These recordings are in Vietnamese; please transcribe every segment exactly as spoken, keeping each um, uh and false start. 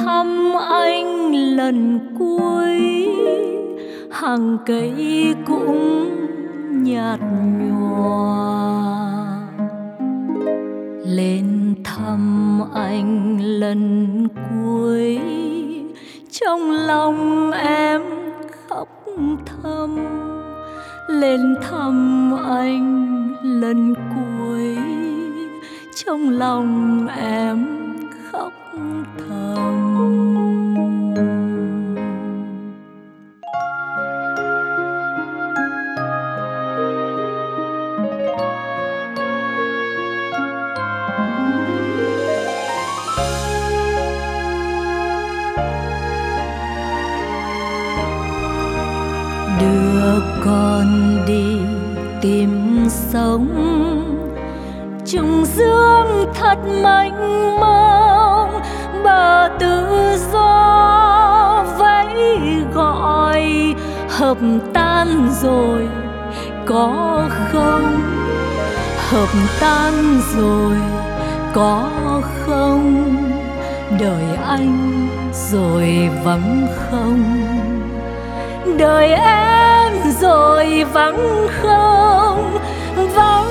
thăm anh lần cuối, hàng cây cũng nhạt nhòa. Lên thăm anh lần cuối, trong lòng em khóc thầm. Lên thăm anh lần cuối, trong lòng em khóc thầm. Đưa con đi tìm sống, trùng dương thật mênh mông, bờ tự do vẫy gọi. Hợp tan rồi có không, hợp tan rồi có không, đời anh rồi vắng không, đời em rồi vắng không, vắng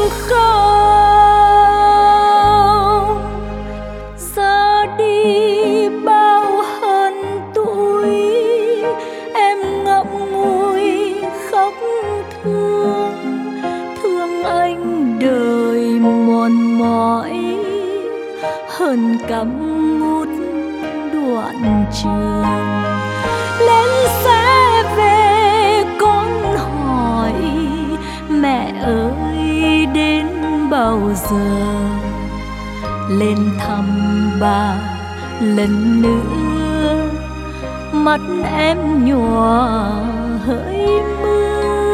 không. Ra đi bao hơn tuổi, em ngậm ngùi khóc thương, thương anh đời mòn mỏi hơn cắm ngút đoạn trường. Lên xe về con hỏi mẹ ơi đến bao giờ, lên thăm ba lần nữa, mắt em nhòa hỡi mưa.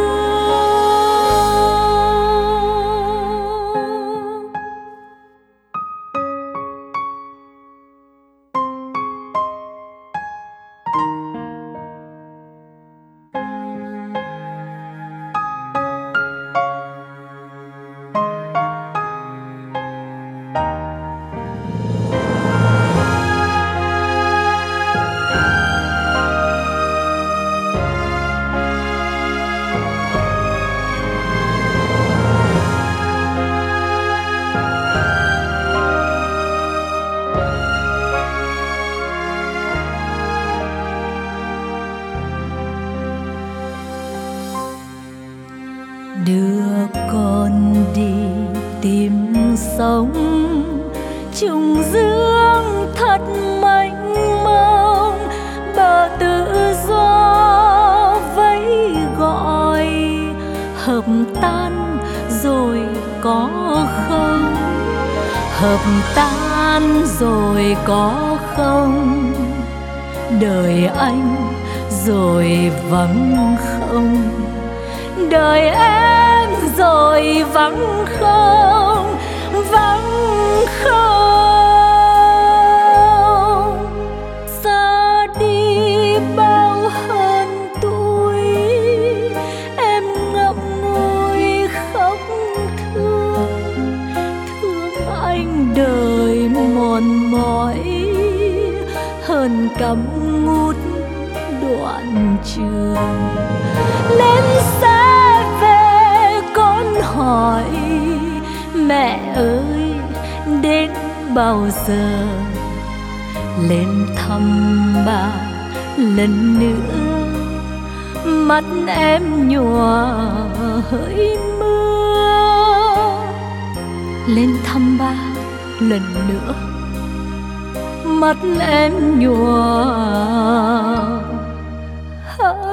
Đưa con đi tìm sống, trùng dương thật mênh mông, bờ tự do vẫy gọi. Hợp tan rồi có không, hợp tan rồi có không, đời anh rồi vắng không, đời em rồi vắng không, vắng không. Ra đi bao hơn tuổi, em ngậm ngùi khóc thương, thương anh đời mòn mỏi hơn cắm ngút đoạn trường. Lên xe về con hỏi mẹ ơi đến bao giờ, lên thăm ba lần nữa, mắt em nhòa hỡi mưa. Lên thăm ba lần nữa, mắt em nhòa hỡi